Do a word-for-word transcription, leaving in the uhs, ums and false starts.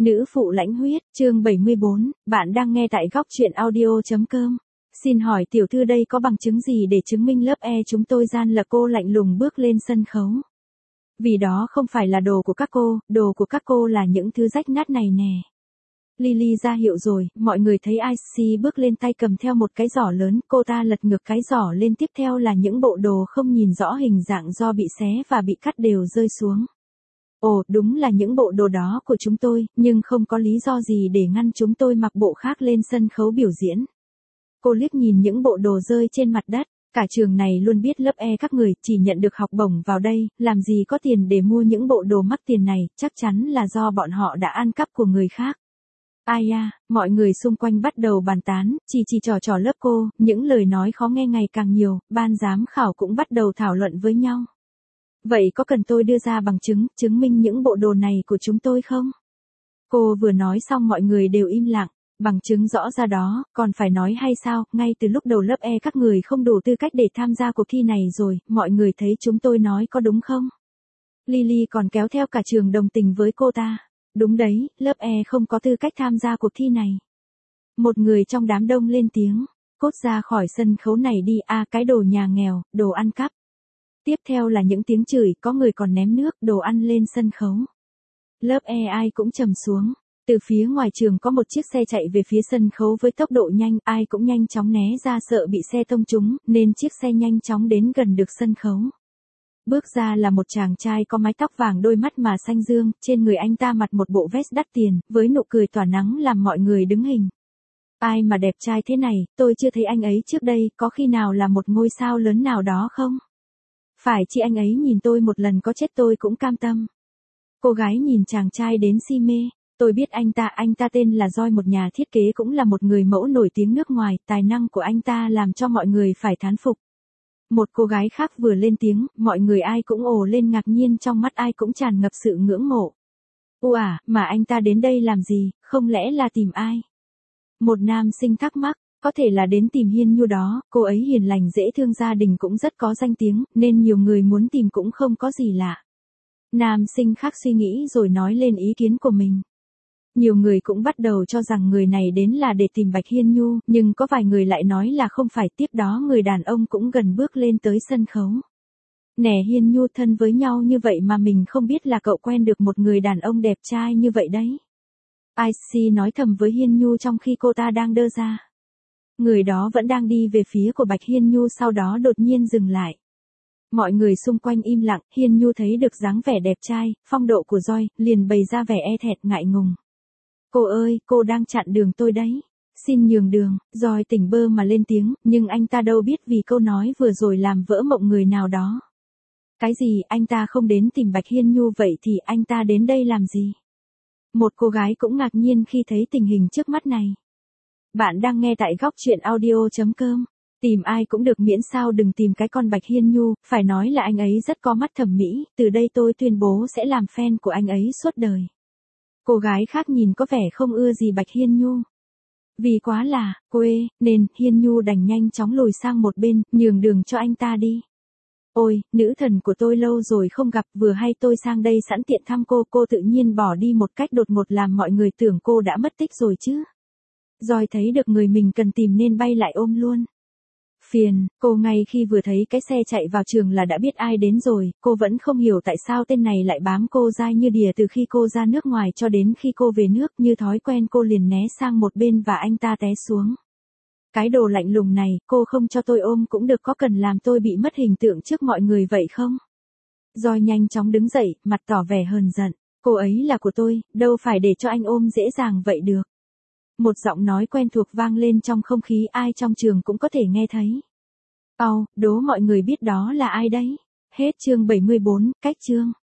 Nữ phụ lãnh huyết, chương bảy mươi bốn, bạn đang nghe tại góc truyện audio.com. Xin hỏi tiểu thư đây có bằng chứng gì để chứng minh lớp E chúng tôi gian lận? Cô lạnh lùng bước lên sân khấu. Vì đó không phải là đồ của các cô, đồ của các cô là những thứ rách nát này nè. Lily ra hiệu rồi, mọi người thấy Icy bước lên tay cầm theo một cái giỏ lớn, cô ta lật ngược cái giỏ lên, tiếp theo là những bộ đồ không nhìn rõ hình dạng do bị xé và bị cắt đều rơi xuống. Ồ, đúng là những bộ đồ đó của chúng tôi, nhưng không có lý do gì để ngăn chúng tôi mặc bộ khác lên sân khấu biểu diễn. Cô liếc nhìn những bộ đồ rơi trên mặt đất, cả trường này luôn biết lớp E các người chỉ nhận được học bổng vào đây, làm gì có tiền để mua những bộ đồ mắc tiền này, chắc chắn là do bọn họ đã ăn cắp của người khác. Ai à, mọi người xung quanh bắt đầu bàn tán, chỉ chỉ trò trò lớp cô, những lời nói khó nghe ngày càng nhiều, ban giám khảo cũng bắt đầu thảo luận với nhau. Vậy có cần tôi đưa ra bằng chứng, chứng minh những bộ đồ này của chúng tôi không? Cô vừa nói xong mọi người đều im lặng, bằng chứng rõ ra đó, còn phải nói hay sao, ngay từ lúc đầu lớp E các người không đủ tư cách để tham gia cuộc thi này rồi, mọi người thấy chúng tôi nói có đúng không? Lily còn kéo theo cả trường đồng tình với cô ta. Đúng đấy, lớp E không có tư cách tham gia cuộc thi này. Một người trong đám đông lên tiếng, cút ra khỏi sân khấu này đi, a à, cái đồ nhà nghèo, đồ ăn cắp. Tiếp theo là những tiếng chửi, có người còn ném nước, đồ ăn lên sân khấu. Lớp E ai cũng trầm xuống. Từ phía ngoài trường có một chiếc xe chạy về phía sân khấu với tốc độ nhanh, ai cũng nhanh chóng né ra sợ bị xe tông trúng, nên chiếc xe nhanh chóng đến gần được sân khấu. Bước ra là một chàng trai có mái tóc vàng, đôi mắt mà xanh dương, trên người anh ta mặc một bộ vest đắt tiền, với nụ cười tỏa nắng làm mọi người đứng hình. Ai mà đẹp trai thế này, tôi chưa thấy anh ấy trước đây, có khi nào là một ngôi sao lớn nào đó không? Phải chi anh ấy nhìn tôi một lần có chết tôi cũng cam tâm. Cô gái nhìn chàng trai đến si mê, tôi biết anh ta, anh ta tên là Joy, một nhà thiết kế cũng là một người mẫu nổi tiếng nước ngoài, tài năng của anh ta làm cho mọi người phải thán phục. Một cô gái khác vừa lên tiếng, mọi người ai cũng ồ lên ngạc nhiên, trong mắt ai cũng tràn ngập sự ngưỡng mộ. Ủa à, mà anh ta đến đây làm gì, không lẽ là tìm ai? Một nam sinh thắc mắc, có thể là đến tìm Hiên Nhu đó, cô ấy hiền lành dễ thương, gia đình cũng rất có danh tiếng, nên nhiều người muốn tìm cũng không có gì lạ. Nam sinh khác suy nghĩ rồi nói lên ý kiến của mình. Nhiều người cũng bắt đầu cho rằng người này đến là để tìm Bạch Hiên Nhu, nhưng có vài người lại nói là không phải. Tiếp đó người đàn ông cũng gần bước lên tới sân khấu. Nè Hiên Nhu, thân với nhau như vậy mà mình không biết là cậu quen được một người đàn ông đẹp trai như vậy đấy. Icy nói thầm với Hiên Nhu trong khi cô ta đang đơ ra. Người đó vẫn đang đi về phía của Bạch Hiên Nhu, sau đó đột nhiên dừng lại. Mọi người xung quanh im lặng, Hiên Nhu thấy được dáng vẻ đẹp trai, phong độ của Joy, liền bày ra vẻ e thẹn ngại ngùng. Cô ơi, cô đang chặn đường tôi đấy. Xin nhường đường, Joy tỉnh bơ mà lên tiếng, nhưng anh ta đâu biết vì câu nói vừa rồi làm vỡ mộng người nào đó. Cái gì, anh ta không đến tìm Bạch Hiên Nhu, vậy thì anh ta đến đây làm gì? Một cô gái cũng ngạc nhiên khi thấy tình hình trước mắt này. Bạn đang nghe tại góc truyện audio.com. Tìm ai cũng được miễn sao đừng tìm cái con Bạch Hiên Nhu, phải nói là anh ấy rất có mắt thẩm mỹ, từ đây tôi tuyên bố sẽ làm fan của anh ấy suốt đời. Cô gái khác nhìn có vẻ không ưa gì Bạch Hiên Nhu. Vì quá là quê, nên Hiên Nhu đành nhanh chóng lùi sang một bên, nhường đường cho anh ta đi. Ôi, nữ thần của tôi lâu rồi không gặp, vừa hay tôi sang đây sẵn tiện thăm cô, cô tự nhiên bỏ đi một cách đột ngột làm mọi người tưởng cô đã mất tích rồi chứ. Rồi thấy được người mình cần tìm nên bay lại ôm luôn. Phiền, cô ngay khi vừa thấy cái xe chạy vào trường là đã biết ai đến rồi, cô vẫn không hiểu tại sao tên này lại bám cô dai như đìa từ khi cô ra nước ngoài cho đến khi cô về nước, như thói quen cô liền né sang một bên và anh ta té xuống. Cái đồ lạnh lùng này, cô không cho tôi ôm cũng được, có cần làm tôi bị mất hình tượng trước mọi người vậy không? Joy nhanh chóng đứng dậy, mặt tỏ vẻ hờn giận, cô ấy là của tôi, đâu phải để cho anh ôm dễ dàng vậy được. Một giọng nói quen thuộc vang lên trong không khí, ai trong trường cũng có thể nghe thấy. Ồ, đố mọi người biết đó là ai đấy. Hết chương bảy mươi bốn, cách chương.